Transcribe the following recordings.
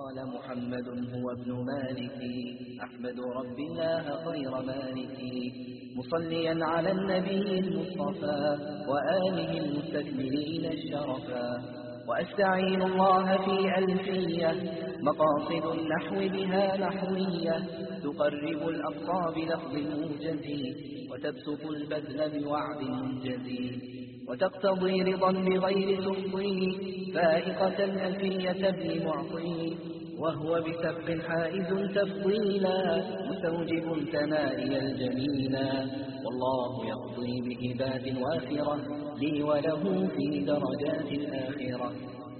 قال محمد هو ابن مالك أحمد رب الله خير مالك مصليا على النبي المصطفى وآله المستكملين الشرفا وأستعين الله في ألفية مقاصد النحو بها نحوية تقرب الأقصى بلفظ موجز وتبسط البذل بوعد منجز وتقتضي رضا بغير سخطي فائقة ألفية ابن معطي وهو بسبق حائز تفضيلا مستوجب ثنائي الجميلا والله يقضي بهبات وافرة لي وله في درجات الآخرة.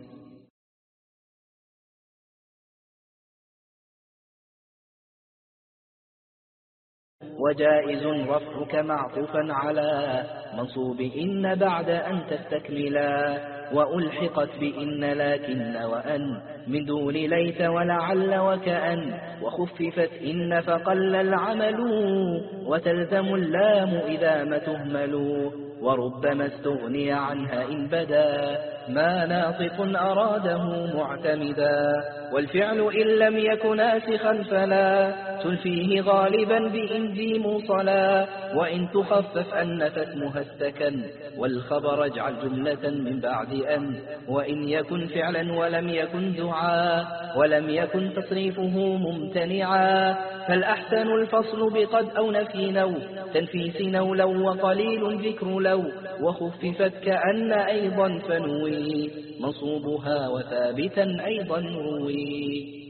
وجائز رفعك معطوفا على منصوب إن بعد أن تستكملا وألحقت بإن لكن وأن من دون ليت ولعل وكأن وخففت إن فقل العمل وتلزم اللام إذا ما تهمل وربما استغني عنها إن بدا ما ناطق أراده معتمدا والفعل إن لم يكن ناسخا فلا تلفيه غالبا بإن ذي موصلا وإن تخفف أن فاسمها السكن والخبر اجعل جملة من بعد أن وإن يكن فعلا ولم يكن دعاء ولم يكن تصريفه ممتنعا فالأحسن الفصل بقد أو نفي نو تنفيس نو لو وقليل ذكر لو وخففت كأن أيضا فنوي منصوبها وثابتا أيضا روي.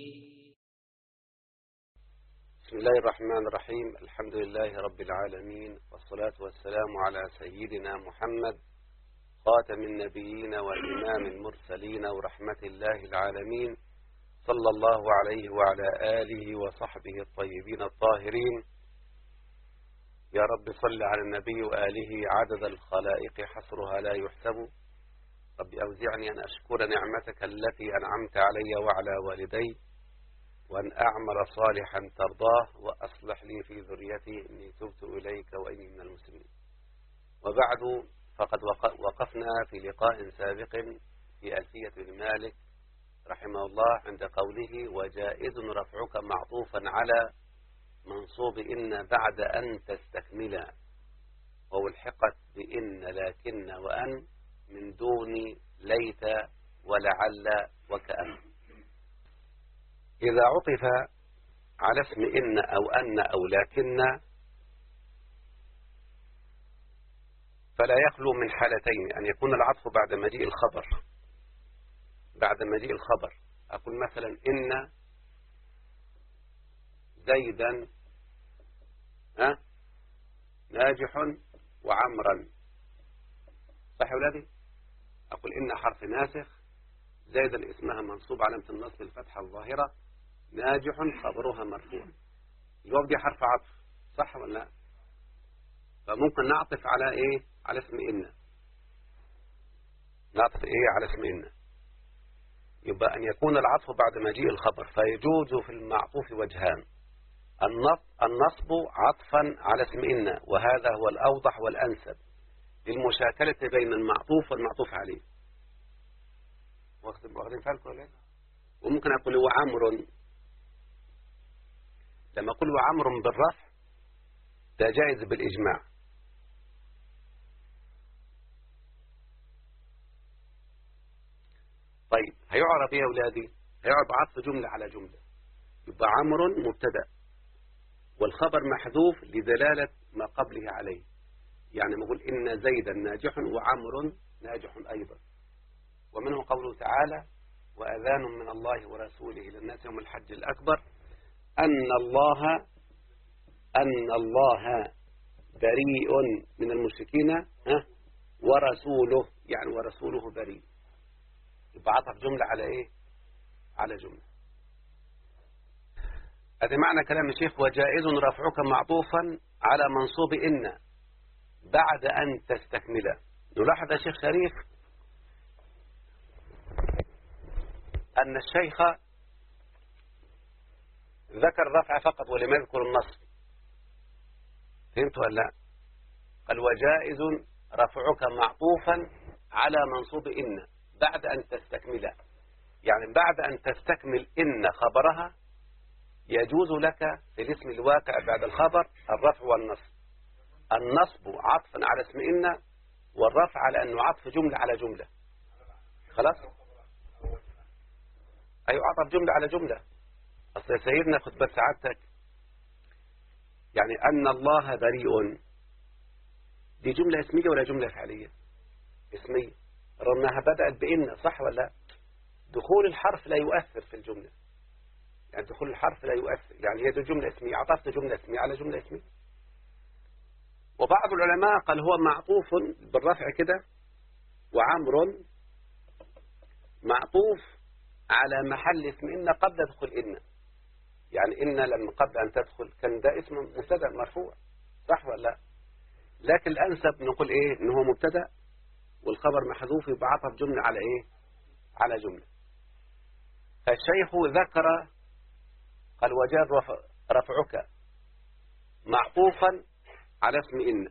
بسم الله الرحمن الرحيم. الحمد لله رب العالمين والصلاة والسلام على سيدنا محمد خاتم النبيين وإمام المرسلين ورحمة الله العالمين صلى الله عليه وعلى آله وصحبه الطيبين الطاهرين. يا رب صل على النبي وآله عدد الخلائق حصرها لا يحسب. رب أوزعني أن أشكر نعمتك التي أنعمت علي وعلى والدي وأن أعمل صالحا ترضاه وأصلح لي في ذريتي إني تبت إليك وإني من المسلمين. وبعد فقد وقفنا في لقاء سابق في ألفية بن مالك رحمه الله عند قوله وجائز رفعك معطوفا على منصوب إن بعد أن تستكملا وألحقت بإن لكن وأن من دون ليت ولعل وكأن. إذا عطف على اسم إن أو أن أو لكن فلا يخلو من حالتين: أن يكون العطف بعد مجيء الخبر أقول مثلا إن زيدا ناجح وعمرا، صح ولادي؟ أقول إن حرف ناسخ، زيدا اسمها منصوب علامة النصب الفتحة الظاهرة، ناجح خبرها مرفوع. الواو دي حرف عطف، صح ولا لا؟ فممكن نعطف على إيه؟ على اسم إن. نعطف إيه على اسم إن؟ يبقى أن يكون العطف بعد مجيء الخبر، فيجوز في المعطوف وجهان: النصب عطفا على اسم إن، وهذا هو الأوضح والأنسب للمشاكلة بين المعطوف والمعطوف عليه. واخدين بالكم ولا؟ وممكن أقول هو عمرو، لما أقول هو عمرو بالرفع ده جائز بالإجماع. طيب هيعرب إيه يا أولادي؟ هيعرب عطف جملة على جملة. يبقى عمرو مبتدأ والخبر محذوف لدلالة ما قبله عليه. يعني نقول إن زيدا ناجح وعمرو ناجح أيضا. ومنه قوله تعالى وأذان من الله ورسوله إلى الناس يوم الحج الأكبر أن الله بريء من المشركين ورسوله، يعني ورسوله بريء. يبقى عطف جملة على إيه؟ على جملة. هذا معنى كلام الشيخ وجائز رفعك معطوفا على منصوب إن بعد أن تستكمله. نلاحظ يا شيخ شريف أن الشيخ ذكر الرفع فقط ولم يذكر النصب. فهمت ولا لا؟ قال وجائز رفعك معطوفا على منصوب إن بعد أن تستكمله. يعني بعد أن تستكمل إن خبرها يجوز لك في الاسم الواقع بعد الخبر الرفع والنصب. النصب عطفا على اسم إن، والرفع على أنه عطف جملة على جملة. خلاص؟ أيوة، عطف جملة على جملة. أصل يا سيدنا خد بس سعادتك، يعني أن الله بريء دي جملة اسمية ولا جملة فعلية؟ اسمية، رغمها بدأت بإن، صح ولا لا؟ دخول الحرف لا يؤثر في الجملة، يعني دخول الحرف لا يؤثر، يعني هي جملة اسمية، عطفت جملة اسمية على جملة اسمية. وبعض العلماء قال هو معطوف بالرفع كده، وعمر معطوف على محل اسم إن قبل دخول إن، يعني إن لما قبل أن تدخل كان ده اسم مبتدأ مرفوع، صح ولا لا؟ لكن الأنسب نقول إيه؟ إنه هو مبتدأ والخبر محذوف، يبقى عطف جملة على إيه؟ على جملة. فالشيخ ذكر قال وجاء رفعك معطوفا على اسم إن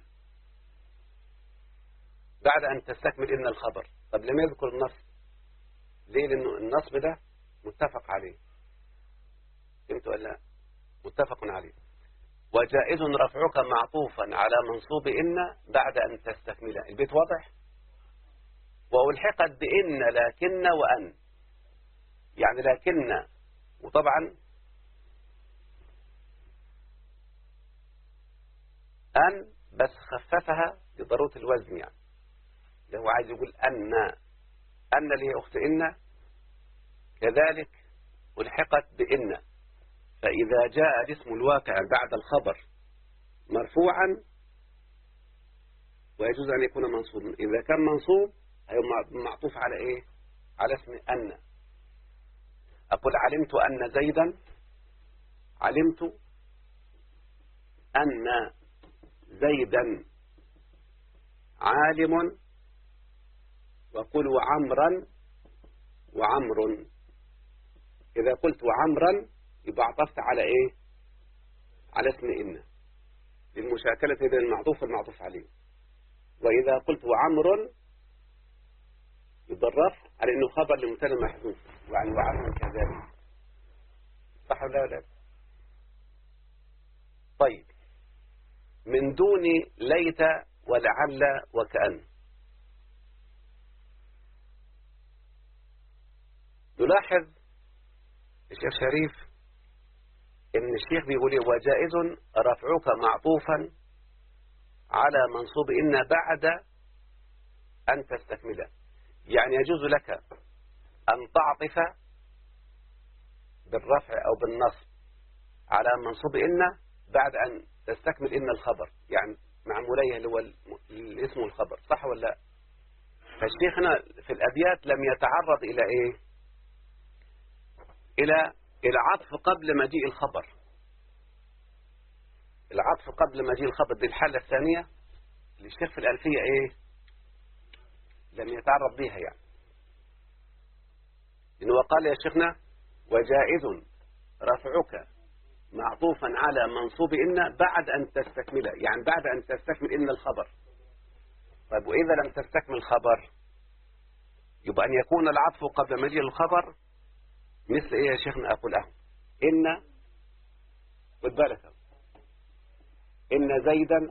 بعد أن تستكمل إن الخبر. طب لم يذكر النصب ليه؟ لأنه النصب ده متفق عليه، فهمت ولا لا؟ متفق عليه. وجائز رفعك معطوفا على منصوب إن بعد أن تستكمله. البيت واضح؟ وألحقت بإن لكن وأن، يعني لكن، وطبعا أن بس خففها لضرورة الوزن، يعني اللي هو عايز يقول أن اللي هي أخت إن كذلك ألحقت بإن، فإذا جاء الاسم الواقع بعد الخبر مرفوعا ويجوز أن يكون منصوبا. إذا كان منصوب هيبقى معطوف على إيه؟ على اسم أن. أقول علمت أن زيدا، علمت أن زيدا عالم، وقل وعمرا وعمر. إذا قلت وعمرا يبقى عطفت على إيه؟ على اسم إن للمشاكلة بين المعطوف والمعطوف عليه. وإذا قلت وعمر يبقى الرفع على إنه خبر لمبتدا محذوف، وعن وعمر كذلك، صح ولا لا؟ طيب، من دون ليت ولعل وكأن. نلاحظ الشيخ شريف إن الشيخ بيقول وجائز رفعك معطوفا على منصوب إن بعد أن تستكمله، يعني يجوز لك أن تعطف بالرفع أو بالنصب على منصوب إن بعد أن تستكمل إن الخبر، يعني معموليه اللي هو الاسم والخبر، صح ولا لا؟ فالشيخ هنا في الأبيات لم يتعرض إلى إيه؟ إلى العطف قبل مجيء الخبر. العطف قبل مجيء الخبر دي الحالة الثانية للشيخ في الألفية إيه؟ لم يتعرض بها، يعني إنه قال يا شيخنا وجائز رفعك معطوفا على منصوب إن بعد أن تستكمله، يعني بعد أن تستكمل إن الخبر. طيب وإذا لم تستكمل الخبر يبقى أن يكون العطف قبل مجيء الخبر مثل إيه يا شيخنا؟ أقول إن، خد بالك، إن زيدا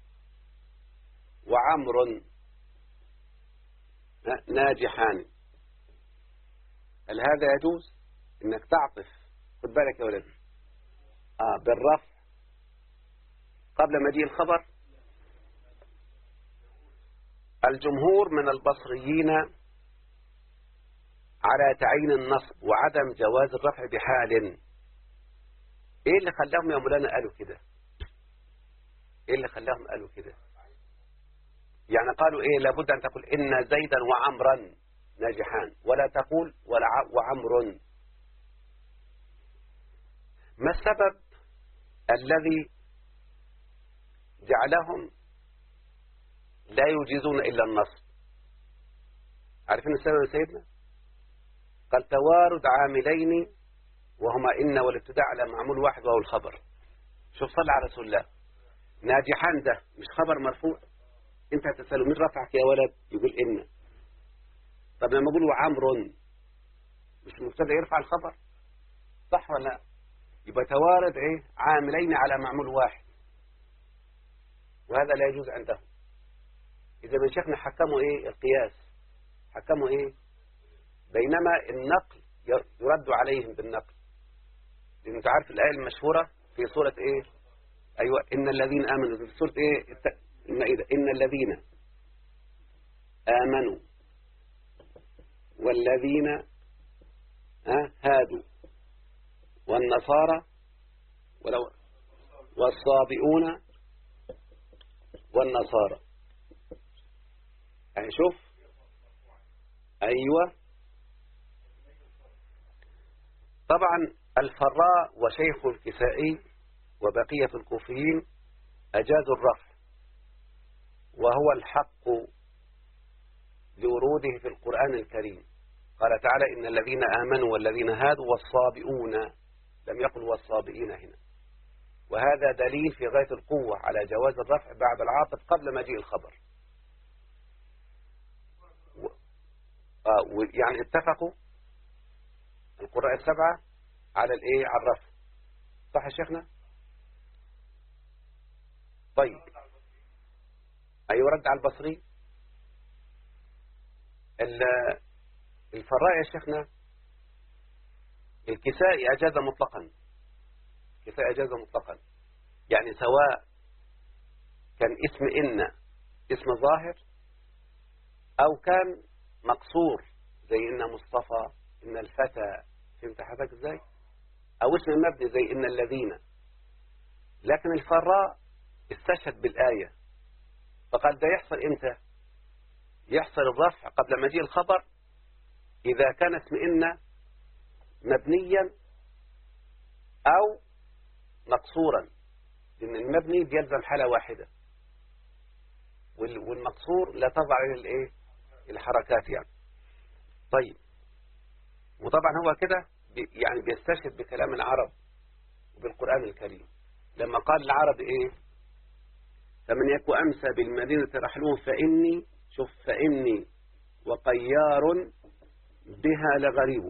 وعمر ناجحان. هل هذا يجوز إنك تعطف، خد بالك يا ولدي، بالرفع قبل مجيء الخبر؟ الجمهور من البصريين على تعيين النصب وعدم جواز الرفع بحال. ايه اللي خلاهم يا مولانا قالوا كده؟ ايه اللي خلاهم قالوا كده؟ يعني قالوا ايه؟ لابد ان تقول ان زيدا وعمرا ناجحان، ولا تقول وعمر. ما السبب الذي جعلهم لا يجيزون الا النصب؟ عارفين السبب يا سيدنا؟ قال توارد عاملين وهما إن والابتداء على معمول واحد وهو الخبر. شوف صلى على رسول الله، ناجحان ده مش خبر مرفوع؟ انت هتسأله مين رفعك يا ولد؟ يقول إن. طب لما أقول وعمر مش المبتدا يرفع الخبر، صح ولا لا؟ يبقى توارد ايه عاملين على معمول واحد، وهذا لا يجوز عندهم. إذا من شيخنا حكموا ايه القياس، حكموا ايه، بينما النقل يرد عليهم بالنقل. لأن انت عارف الآية المشهورة في سورة ايه، ايوه، ان الذين امنوا، في سورة ايه المائدة، ان الذين امنوا والذين هادوا والنصارى والصابئون والنصارى. يعني شوف، ايوه. طبعا الفراء وشيخ الكسائي وبقية الكوفيين أجازوا الرفع، وهو الحق لوروده في القرآن الكريم. قال تعالى إن الذين آمنوا والذين هادوا والصابئون، لم يقل والصابئين هنا، وهذا دليل في غاية القوة على جواز الرفع بعد العاطف قبل مجيء الخبر. يعني اتفقوا القراء السبعة على الايه، على الرفع، صح يا شيخنا؟ طيب، ايوه، رد على البصري. الفراء يا شيخنا الكسائي اجاز مطلقا، الكسائي اجاز مطلقا، يعني سواء كان اسم إن اسم ظاهر او كان مقصور زي إن مصطفى، إن الفتى، فهمت حضرتك ازاي؟ او اسم مبني زي إن الذين. لكن الفراء استشهد بالآية فقال ده يحصل امتى؟ يحصل الرفع قبل مجيء الخبر إذا كان اسم إن مبنيا أو مقصورا، لأن المبني بيلزم حالة واحدة والمقصور لا تضع الايه الحركات يعني. طيب، وطبعا هو كده يعني بيستشهد بكلام العرب وبالقرآن الكريم لما قال العرب ايه، فمن يكو أمسى بالمدينة رحلون فإني، شوف، فإني وقيار بها لغريب.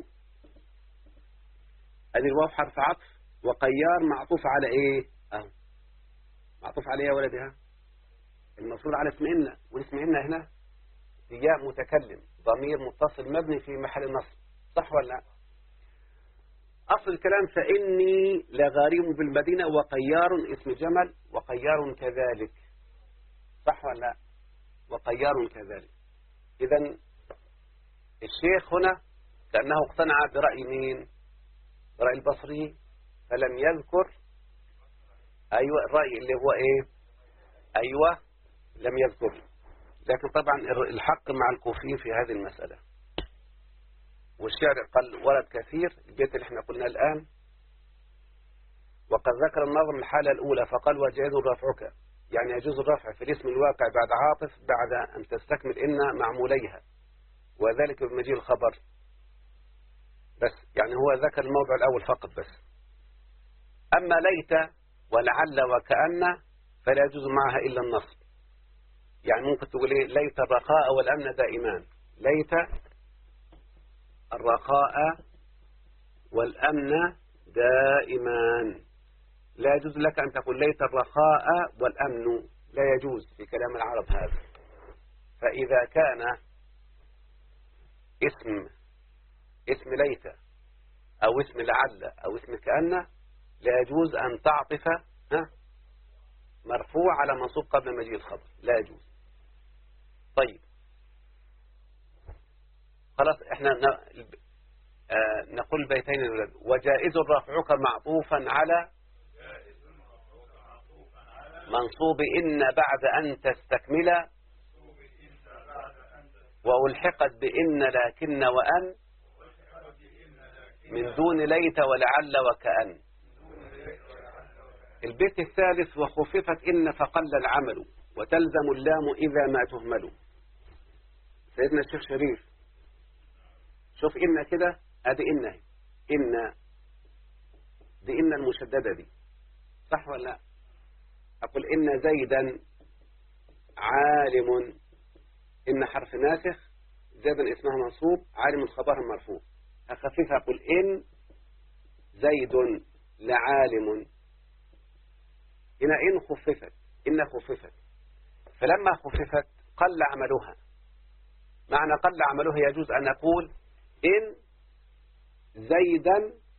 هذه الواو حرف عطف، وقيار معطوف على ايه، اهو معطوف عليه يا ولدها المفروض على اسم إن، والاسم إن هنا ياء متكلم ضمير متصل مبني في محل نصب، صح ولا لا؟ أصل الكلام فإني لغريم بالمدينة، وقيار اسم جمل، وقيار كذلك، صح ولا لا؟ وقيار كذلك. إذن الشيخ هنا كأنه اقتنع برأي مين؟ برأي البصري، فلم يذكر أيوة الرأي اللي هو إيه، أيوة لم يذكر. لكن طبعا الحق مع الكوفيين في هذه المسألة. والشعر قال ورد كثير، البيت اللي احنا قلنا الآن، وقد ذكر النظم الحالة الأولى فقال وجائز رفعك، يعني يجوز الرفع في الاسم الواقع بعد عاطف بعد أن تستكمل إن معموليها، وذلك بمجيء الخبر. بس يعني هو ذكر الموضع الأول فقط بس. أما ليت ولعل وكأن فلا يجوز معها إلا النصب. يعني ممكن تقول إيه، ليت الرخاء والأمن دائمان، ليت الرخاء والأمن دائمان، لا يجوز لك أن تقول ليت الرخاء والأمن، لا يجوز في كلام العرب هذا. فإذا كان اسم ليت أو اسم لعل أو اسم كأن لا يجوز أن تعطف مرفوع على منصوب قبل مجيء الخبر، لا يجوز. طيب خلاص، احنا نقول بيتين الولد. وجائز رفعك معطوفا على منصوب إن بعد أن تستكمل، وألحقت بإن لكن وأن من دون ليت ولعل وكأن. البيت الثالث وخففت إن فقل العمل وتلزم اللام إذا ما تهمل. سيدنا الشيخ شريف، شوف إن كده، هذه إن دي إن المشددة دي، صح ولا لا؟ أقول إن زيدا عالم، إن حرف ناسخ، زيدا اسمها منصوب، عالم خبرها مرفوع. أخففها أقول إن زيد لعالم. هنا إن خففت، إن خففت، فلما خففت قل عملها. معنى قل عملها يجوز أن نقول إن زيدا،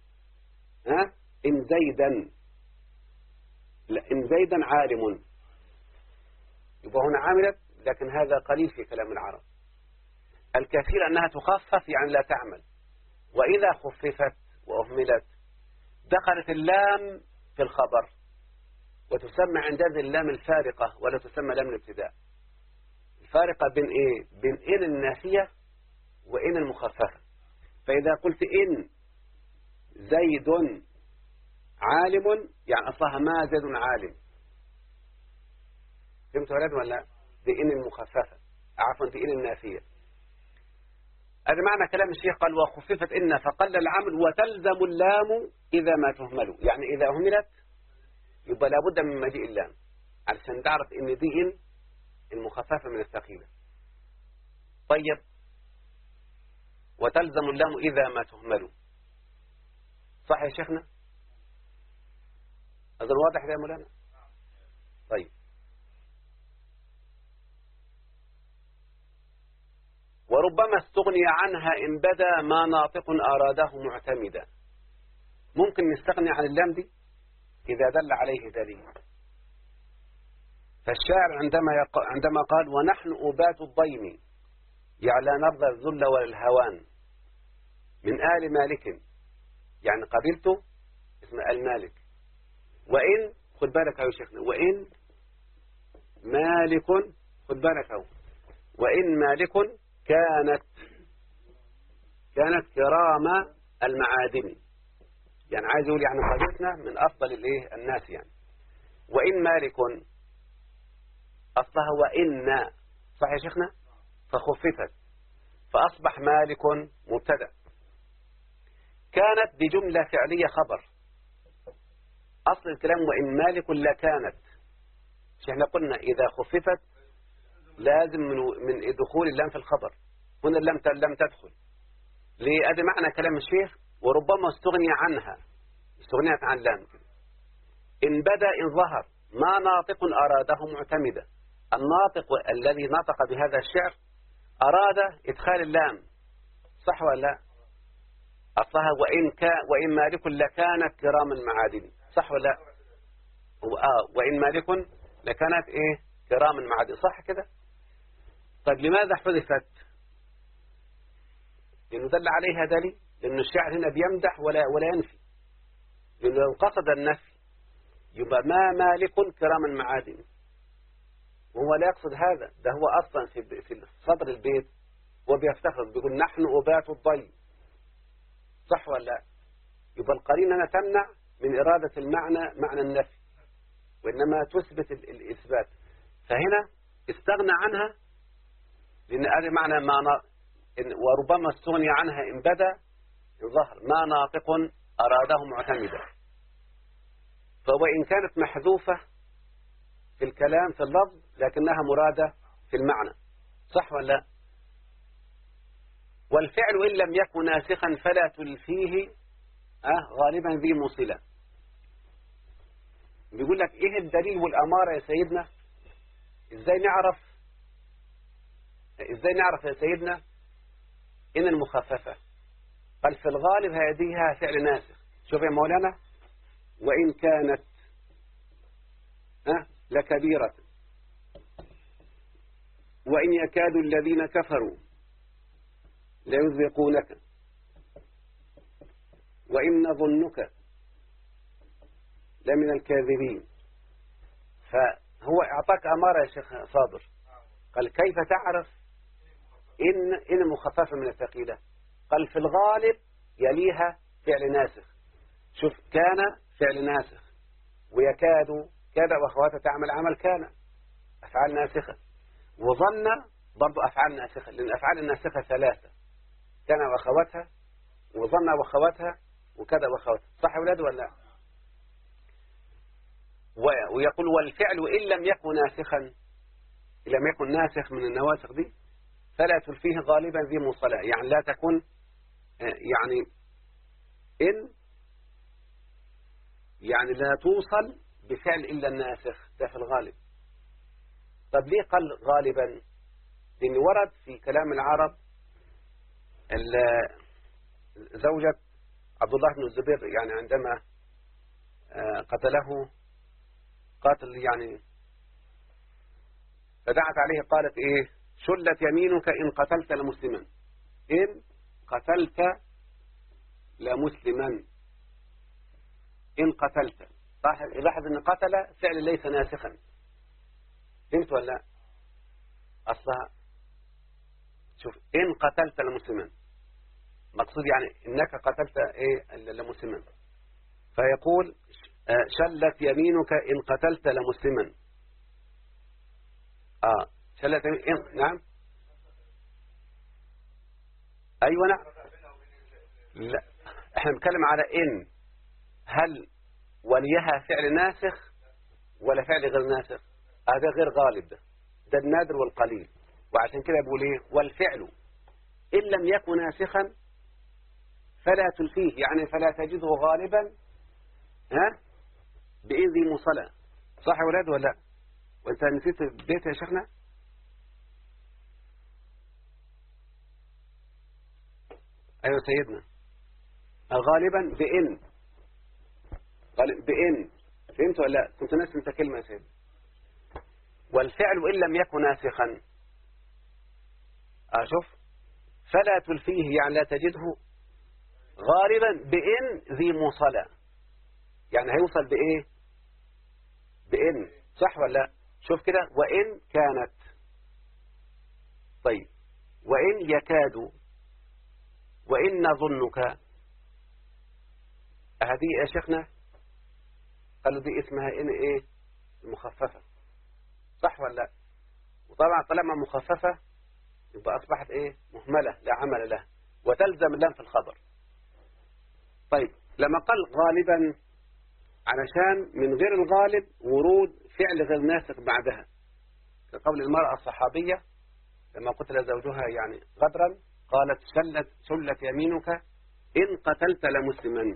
إن زيدا، لا، إن زيدا عالم، يبقى هنا عملت، لكن هذا قليل في كلام العرب. الكثير أنها تخفف يعني لا تعمل. وإذا خففت وأهملت دخلت اللام في الخبر، وتسمى عندئذ اللام الفارقة ولا تسمى لام الابتداء. الفارقة بين إيه؟ بين إن النافية وإن المخففة. فإذا قلت إن زيد عالم يعني أصلها ما زيد عالم. فهمت ولد ولا؟ دي إن المخففة، عفوا دي إن النافية. هذا معنى كلام الشيخ، قال وخففت إن فقل العمل وتلزم اللام إذا ما تهمل. يعني إذا أهملت يبقى لابد من مجيء اللام علشان تعرف إن دي إن المخففة من الثقيلة. طيب، وتلزم اللام إذا ما تهمل، صح يا شيخنا؟ هذا واضح يا مولانا؟ طيب، وربما استغني عنها إن بدا ما ناطق أراده معتمدا. ممكن نستغني عن اللام دي إذا دل عليه دليل. فالشاعر عندما قال ونحن أبات الضيم يعلى نرضى الذل والهوان من آل مالك، يعني قبيلته اسمه المالك. وإن، خد بالك يا شيخنا، وإن مالك، خد بالك أهو، وإن مالك كانت كرام المعادن، يعني عايز يقول يعني قبيلتنا من أفضل الناس يعني. وإن مالك أصلها وإن، صح يا شيخنا؟ فخففت فأصبح مالك مبتدأ. كانت بجملة فعلية خبر. أصل الكلام وإن مالك لكانت. احنا قلنا إذا خففت لازم من دخول اللام في الخبر. هنا اللام لم تدخل. ليه؟ هذا معنى كلام الشيخ وربما استغني عنها، استغنيت عن اللام. إن بدا إن ظهر ما ناطق أراده معتمدا. الناطق الذي نطق بهذا الشعر أراد إدخال اللام، صح ولا لا؟ أصلها وإن مالك لكانت كرام المعادن، صح ولا لا؟ وإن مالك لكانت إيه؟ كرام المعادن، صح كده؟ طيب لماذا حذفت؟ لأنه دل عليها دليل، لأن الشاعر هنا بيمدح ولا ينفي. لأنه لو قصد النفي يبقى ما مالك كرام المعادن، وهو لا يقصد هذا. ده هو أصلا في صدر البيت وبيفتخر بيقول نحن أبات الضيم، صح ولا لا؟ يبقى القرينة تمنع من إرادة المعنى معنى النفي، وإنما تثبت الإثبات. فهنا استغنى عنها لأن هذا معنى وربما استغني عنها إن بدا ظهر ما ناطق أراده معتمدا. فوإن كانت محذوفة في الكلام في اللفظ لكنها مرادة في المعنى، صح ولا لا؟ والفعل إن لم يكن ناسخا فلا تلفيه غالبا ذي مصلة. بيقول لك إيه الدليل والأمارة يا سيدنا؟ إزاي نعرف يا سيدنا إن المخففة؟ قال في الغالب هذه فعل ناسخ. شوف يا مولانا، وإن كانت لكبيرة وإن يكاد الذين كفروا ليزلقونك وإن نظنك لمن الكاذبين. فهو أعطاك أمارة يا شيخ صابر. قال كيف تعرف إن مخففة من الثقيلة؟ قال في الغالب يليها فعل ناسخ. شوف، كان فعل ناسخ، ويكاد كاد وأخواتها تعمل عمل كان، أفعال ناسخة. وظن برضو أفعال ناسخة، لأن الأفعال الناسخة ثلاثة: كان وأخواتها، وظن وأخواتها، وكذا وأخواتها، صح أولاد ولا لا؟ ويقول والفعل إن لم يكن ناسخا، إن لم يكن ناسخ من النواسخ دي فلا تلفيه غالبا ذي مصلة، يعني لا تكن يعني إن يعني لا توصل بفعل إلا الناسخ، ده في الغالب. طب ليه قال غالبا؟ لأن ورد في كلام العرب زوجة عبد الله بن الزبير، يعني عندما قتله قاتل يعني، فدعت عليه قالت إيه؟ شلت يمينك إن قتلت لمسلما، إن قتلت لمسلما، إن قتلت. لاحظ أن قتل فعل ليس ناسخا، فهمت ولا لا؟ أصلها شوف، إن قتلت لمسلما، مقصود يعني إنك قتلت إيه لمسلما، فيقول شلت يمينك إن قتلت لمسلما. شلت يمينك نعم، أيوة نعم. لا، احنا بنتكلم على إن، هل وليها فعل ناسخ ولا فعل غير ناسخ؟ هذا غير غالب، ده النادر والقليل. وعشان كده بيقول ايه؟ والفعل إن لم يكن ناسخا فلا تلفيه، يعني فلا تجده غالبا بإذ مصلى. صح يا ولاد ولا لا؟ وانت نسيت البيت يا شيخنا؟ ايوه سيدنا، غالبا بإن، بإن، فهمت ولا لا؟ كنت ناسي انت كلمة يا سيدنا. والفعل إن لم يكن ناسخا، شوف، فلا تلفيه يعني لا تجده غالبا بإن ذي مصلى، يعني هيوصل بإيه؟ بإن. صح ولا لا؟ شوف كده، وإن كانت، طيب، وإن يكاد، وإن نظنك، هذه يا شيخنا قالوا دي اسمها إن إيه؟ المخففة. صح ولا لا؟ وطبعا طالما مخففة يبقى أصبحت إيه؟ مهملة لا عمل لها، وتلزم اللام في الخبر. طيب، لما قال غالبا علشان من غير الغالب ورود فعل غير ناسخ بعدها، كقول المرأة الصحابية لما قتل زوجها يعني غدرا قالت شلت يمينك إن قتلت لمسلما.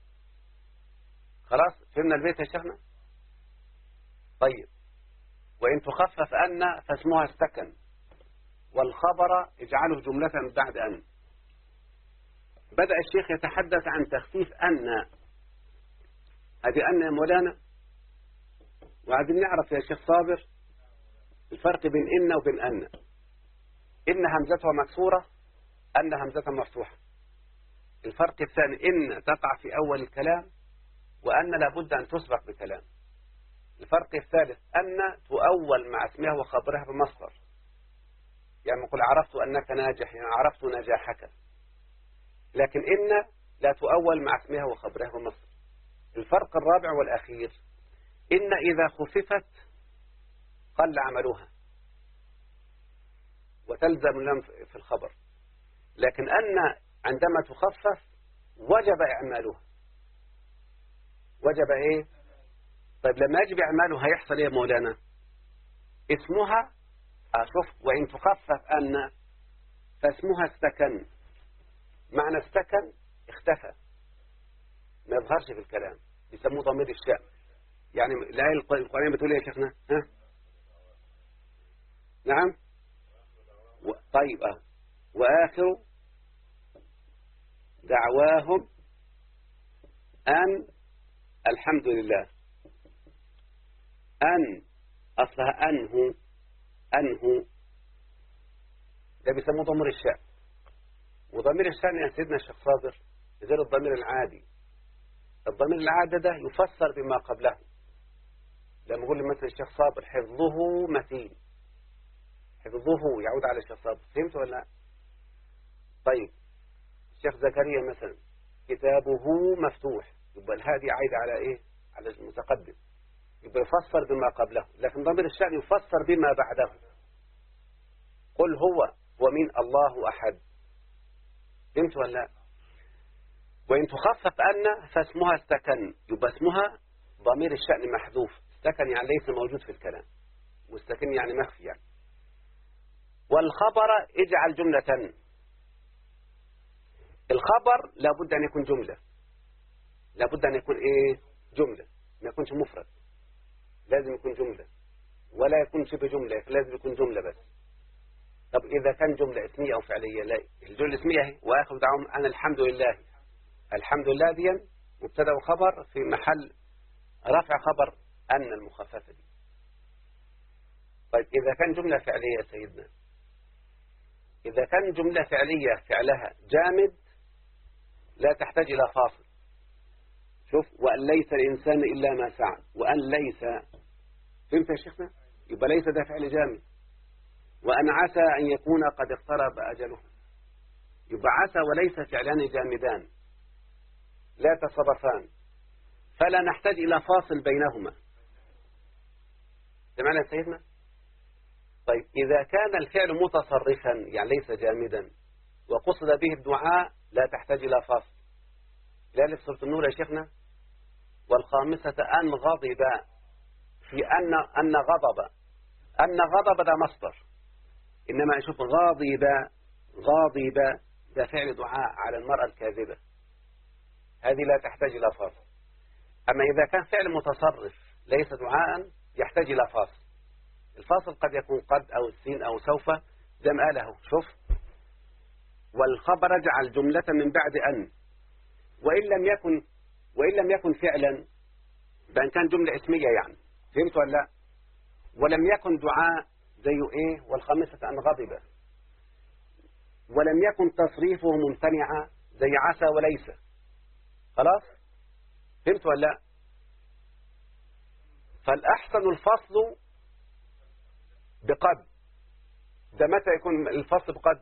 خلاص فهمنا البيت يا شيخنا؟ طيب، وإن تخفف أن فاسمها استكن، والخبر اجعله جملة بعد أن. بدأ الشيخ يتحدث عن تخفيف أن، هذه أن يا مولانا، وعايزين نعرف يا شيخ صابر الفرق بين إن وبين أن. إن همزتها مكسورة، أن همزتها مفتوحة. الفرق الثاني، إن تقع في أول الكلام، وأن لابد أن تسبق بكلام. الفرق الثالث، أن تؤول مع اسمها وخبرها بمصدر، يعني نقول عرفت أنك ناجح، يعني عرفت نجاحك. لكن إن لا تؤول مع اسمها وخبرها بمصدر. الفرق الرابع والأخير، إن إذا خففت قل عملها وتلزم اللام في الخبر، لكن أن عندما تخفف وجب إعمالها. وجب إيه؟ طيب لما يجب إعمالها هيحصل إيه يا مولانا؟ اسمها، شوف، وإن تخفف أن فاسمها استكن. معنى استكن اختفى، ما يظهرش في الكلام، يسموه ضمير الشأن. يعني الآية القرآنية بتقول إيه يا شيخنا؟ نعم. طيب، وآخر دعواهم أن الحمد لله. أن أصلها أنه ده بيسموه ضمير الشأن. وضمير الشأن يا سيدنا الشيخ صابر غير الضمير العادي. الضمير العادي ده يفسر بما قبله. لما يقول لي مثلا الشيخ صابر حفظه متين، حفظه يعود على الشيخ صابر، فهمت ولا لا؟ طيب، الشيخ زكريا مثلا كتابه مفتوح، يبقى الهادي عايد على ايه؟ على المتقدم، يبقى يفسر بما قبله. لكن ضمير الشأن يفسر بما بعده. قل هو ومن الله أحد، فهمت ولا لا؟ وإن تخفف أن فاسمها استكن، يبقى اسمها ضمير الشأن محذوف. استكن يعني ليس موجود في الكلام، مستكن يعني مخفي يعني. والخبر اجعل جملة. الخبر لابد أن يكون جملة، لابد أن يكون إيه؟ جملة، ما يكونش مفرد، لازم يكون جملة، ولا يكون شبه جملة، لازم يكون جملة بس. طب إذا كان جملة اسمية أو فعلية، لا، الجملة الاسمية هي وآخر دعوهم أنا الحمد لله. الحمد لله دي مبتدأ وخبر في محل رفع خبر أن المخففة دي. طيب إذا كان جملة فعلية يا سيدنا، إذا كان جملة فعلية فعلها جامد لا تحتاج إلى فاصل. شوف، وأن ليس الإنسان إلا ما سعى، وأن ليس، فهمت يا شيخنا؟ يبقى ليس ده فعل جامد. وأن عسى أن يكون قد اقترب أجله، يبقى عسى وليس فعلان جامدان لا تصرفان، فلا نحتاج إلى فاصل بينهما. سمعنا يا سيدنا؟ طيب إذا كان الفعل متصرفا يعني ليس جامدا وقصد به الدعاء لا تحتاج إلى فاصل. لا، في سورة النور يا شيخنا والخامسة أن غضب، في أن غضب، أن غضب ده مصدر، إنما أشوف غاضب ده فعل دعاء على المرأة الكاذبة، هذه لا تحتاج إلى فاصل. أما إذا كان فعل متصرف ليس دعاء يحتاج إلى فاصل. الفاصل قد يكون قد أو السين أو سوف، زي ما قاله. شوف، والخبر اجعل جملة من بعد أن، وإن لم يكن فعلا، بأن كان جملة اسمية يعني، فهمت ولا لا؟ ولم يكن دعاء زي إيه؟ والخامسة أن غضب، ولم يكن تصريفه ممتنعا زي عسى وليس. خلاص فهمت ولا لا؟ فالأحسن الفصل بقد. ده متى يكون الفصل بقد؟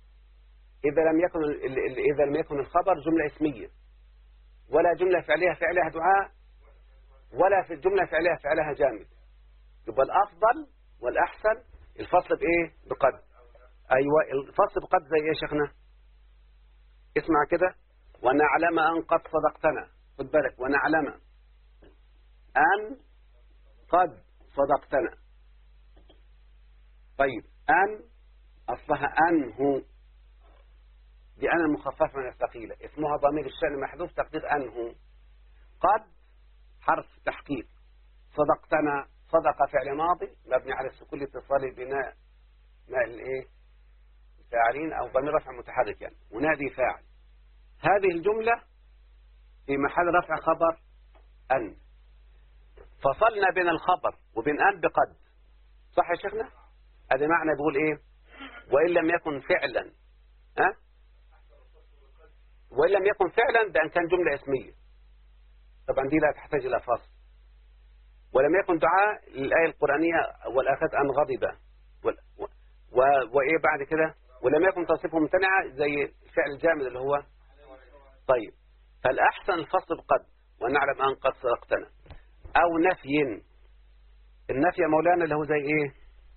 إذا لم يكن الخبر جملة اسمية ولا جملة فعليها فعلها دعاء ولا في الجملة فعليها فعلها جامد، يبقى الأفضل والأحسن الفصل بإيه؟ بقد. أيوة، الفصل بقد زي إيه يا شيخنا؟ اسمع كده، ونعلم أن قد صدقتنا، خد بالك، ونعلم أن قد صدقتنا. طيب أن أصلها أنه، دي أنا المخففة من الثقيلة، اسمها ضمير الشأن محذوف تقدير أنه. قد حرف تحقيق، صدقتنا، صدق فعل ماضي مبني على السكون لاتصال بناء الايه؟ فاعلين أو ضمير رفع متحرك يعني، ونادي فاعل. هذه الجملة في محل رفع خبر أن، فصلنا بين الخبر وبين أن بقد. صح يا شيخنا؟ هذا معنى بيقول إيه؟ وإن لم يكن فعلا، وإن لم يكن فعلا بأن كان جملة اسمية، طبعا دي لا تحتاج إلى فاصل. ولم يكن دعاء الآية القرآنية والآخذ أن غضب، وإيه بعد كده؟ ولم يكن تصريفه ممتنعة زي الفعل الجامد اللي هو. طيب، فالأحسن الفصل بقد، ونعلم أن قد صدقتنا. أو نفي، النفي يا مولانا اللي هو زي إيه؟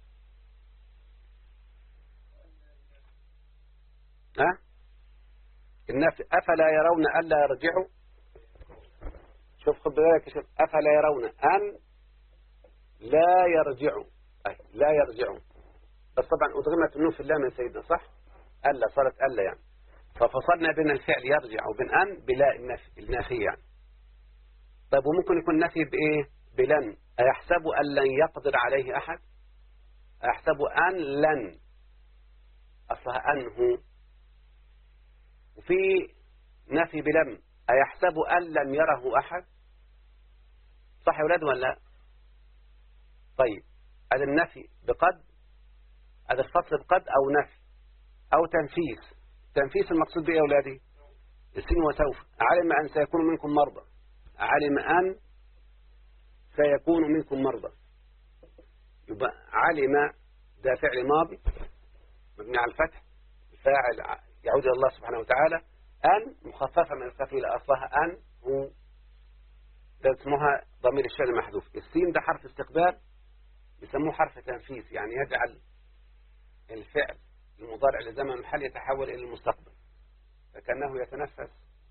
النفي، أفلا يرون ألا يرجعوا. شوف خد بالك، شوف، أفلا يرون أن لا يرجعوا، لا يرجعوا، بس طبعا أدغمت النون في اللام يا سيدنا، صح؟ ألا صارت ألا يعني، ففصلنا بين الفعل يرجع وبين أن بلا النفي يعني. طيب وممكن يكون نفي بإيه؟ بلن. أيحسب أن لن يقدر عليه أحد؟ أيحسب أن لن، أصلها أنه. وفي نفي بلم، أيحسب أن لم يره أحد؟ صح يا ولاد ولا لا؟ طيب، هذا النفي بقد، هذا الفصل بقد أو نفي أو تنفيس. تنفيس المقصود بإيه يا أولادي؟ السين وسوف. علم أن سيكون منكم مرضى، علم أن سيكون منكم مرضى، يبقى علم ده فعل ماضي مبني على الفتح، الفاعل يعود إلى الله سبحانه وتعالى. أن مخففة من الثقيلة، أصلها أن هو، ده اسمها ضمير الشأن المحذوف. السين ده حرف استقبال، يسموه حرف تنفيس، يعني يجعل الفعل المضارع لزمن الحال يتحول إلى المستقبل، فكأنه يتنفس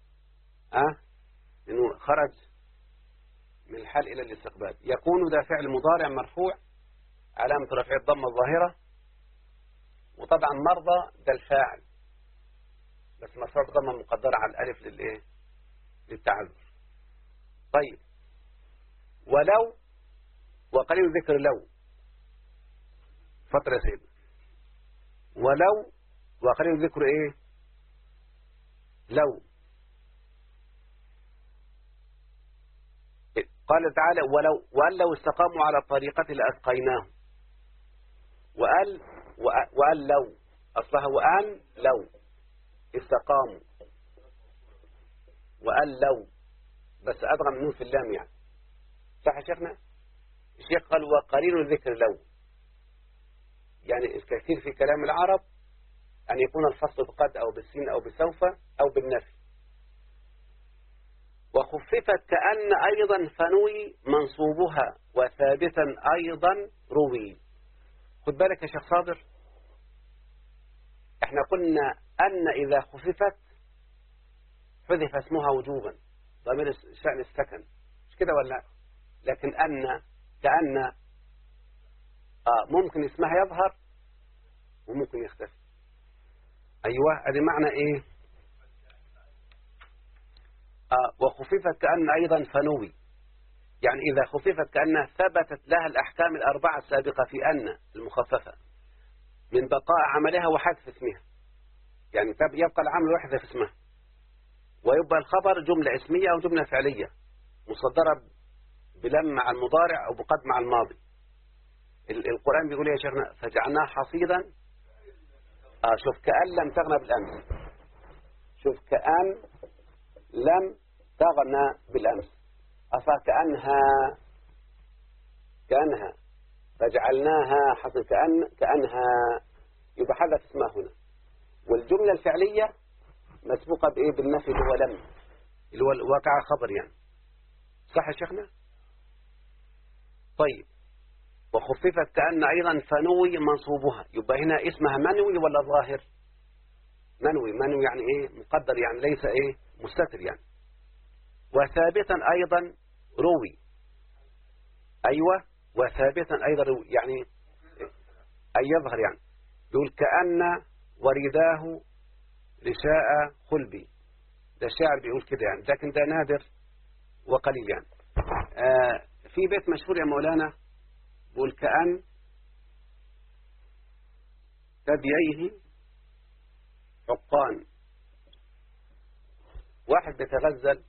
إنه خرج من الحال إلى الاستقبال. يكون ده فعل مضارع مرفوع علامة رفع الضمة الظاهرة، وطبعا مرضى ده الفاعل، بس مرفوع بضمة مقدرة على الألف للإيه؟ للتعذر. طيب ولو وقليل ذكر لو فترة يا سيدي. ولو وقليل ذكر إيه؟ لو. قال تعالى وأن لو استقاموا على الطريقة لأسقيناهم. وقال لو أصلها وأن لو استقاموا. وقال لو بس أدغم النون في اللام يعني. صح يا شيخنا؟ الشيخ قال وقليل ذكر لو، يعني الكثير في كلام العرب أن يكون الفصل بقد أو بالسين أو بسوف أو بالنفي. وخففت كأن أيضا فنوي منصوبها وثابتا أيضا روي. خد بالك يا شيخ صابر، احنا قلنا أن إذا خففت حذف اسمها وجوبا ضمير الشأن السكن، مش كده ولا؟ لكن أن كأن ممكن اسمها يظهر وممكن يختفي. أيوة ادي معنى إيه؟ وخففت كأن أيضا فنوي، يعني إذا خففت كأنها ثبتت لها الأحكام الأربعة السابقة في أن المخففة من بقاء عملها وحذف اسمها، يعني يبقى العمل ويحذف اسمها، ويبقى الخبر جملة اسمية أو جملة فعلية مصدرة بلم مع المضارع أو بقد مع الماضي. القرآن بيقول يا شيخنا فجعلناه حصيدا. شوف كأن لم تغنى بالأمس، شوف كأن لم تغنى بالأمس أصلا كأنها فجعلناها حصيدا كأنها يبقى حدث اسمها هنا. والجملة الفعلية مسبوقة بإيه؟ بالنفي اللي هو لم، اللي هو الواقع خبر يعني. صح يا شيخنا؟ طيب وخففت كأن أيضا فنوي منصوبها، يبقى هنا اسمها منوي ولا ظاهر؟ منوي يعني إيه؟ مقدر يعني ليس إيه؟ مستتر يعني. وثابتا أيضا روي. أيوة وثابتا أيضا روي يعني أي يظهر يعني. يقول كأن ورداه رشاء خلبي، ده الشاعر بيقول كده يعني، لكن ده نادر وقليل يعني. في بيت مشهور يا مولانا بيقول كأن ثدييه حقان. واحد بيتغزل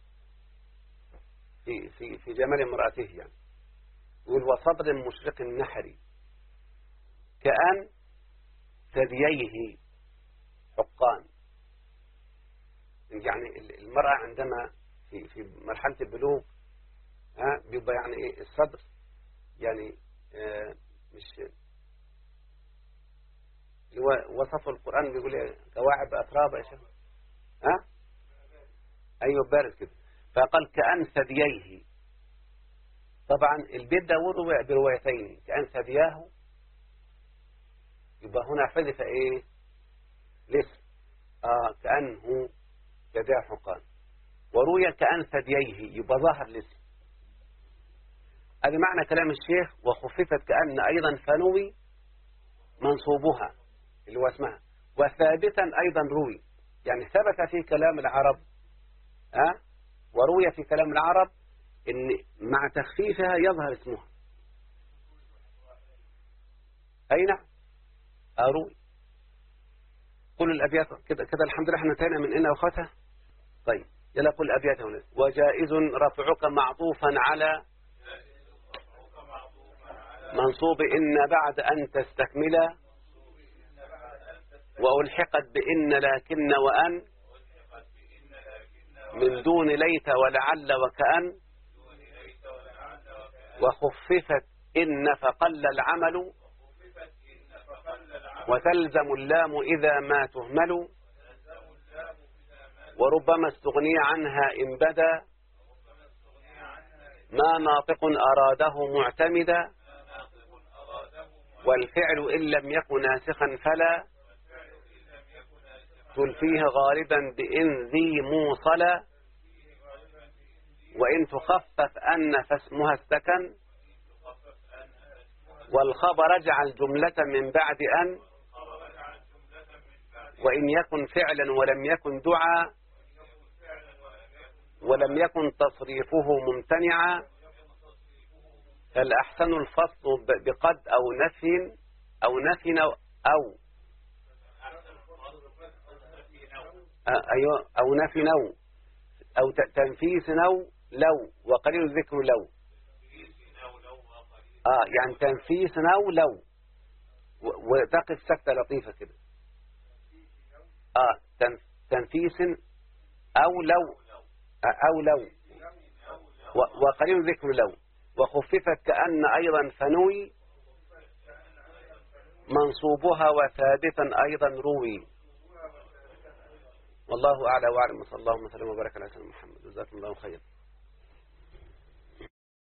في جمال امرأته يعني، يقول وصدر مشرق نحري كأن ثدييه حقان. يعني المرأة عندما في مرحلة البلوغ بيبقى يعني ايه الصدر يعني مش اللي هو وصف القرآن بيقول ايه كواعب أتراب يا شيخ. ايوه بارز كده. فقال كأن ثدييه. طبعا البيت ده وروي بروايتين، كأن ثدياه يبقى هنا حذف ايه الاسم كأنه يداه حقان، وروي كأن ثدييه يبقى ظاهر الاسم. هذا معنى كلام الشيخ وخففت كأن أيضا فنوي منصوبها اللي هو اسمها وثابتا أيضا روي، يعني ثبت في كلام العرب وروي في كلام العرب إن مع تخفيفها يظهر اسمها. أي نعم أروي. قل الأبيات كده الحمد لله احنا انتهينا من إن وخاتها. طيب يلا قل الأبيات هنا. وجائز رفعك معطوفا على منصوب إن بعد أن تستكمل، وألحقت بإن لكن وأن من دون ليت ولعل وكأن، وخففت إن فقل العمل، وتلزم اللام إذا ما تهمل، وربما استغني عنها إن بدا ما ناطق أراده معتمدا، والفعل إن لم يكن ناسخا فلا تلفيه غالبا بإن ذي موصلا، وإن تخفف أن فاسمها السكن، والخبر اجعل جملة من بعد أن، وإن يكن فعلا ولم يكن دعا ولم يكن تصريفه ممتنعا فالأحسن الفصل بقد أو نفي أو نفي أو تنفيس لو وقليل الذكر لو. يعني تنفيس لو وتقف سكتة لطيفة كده. تنفيس أو لو وقليل الذكر لو وخففت كأن أيضا فنوي منصوبها وثابتا أيضا روي. والله أعلى وأعلم. صلى الله وسلم وبارك على سيدنا محمد. جزاكم الله خيرا.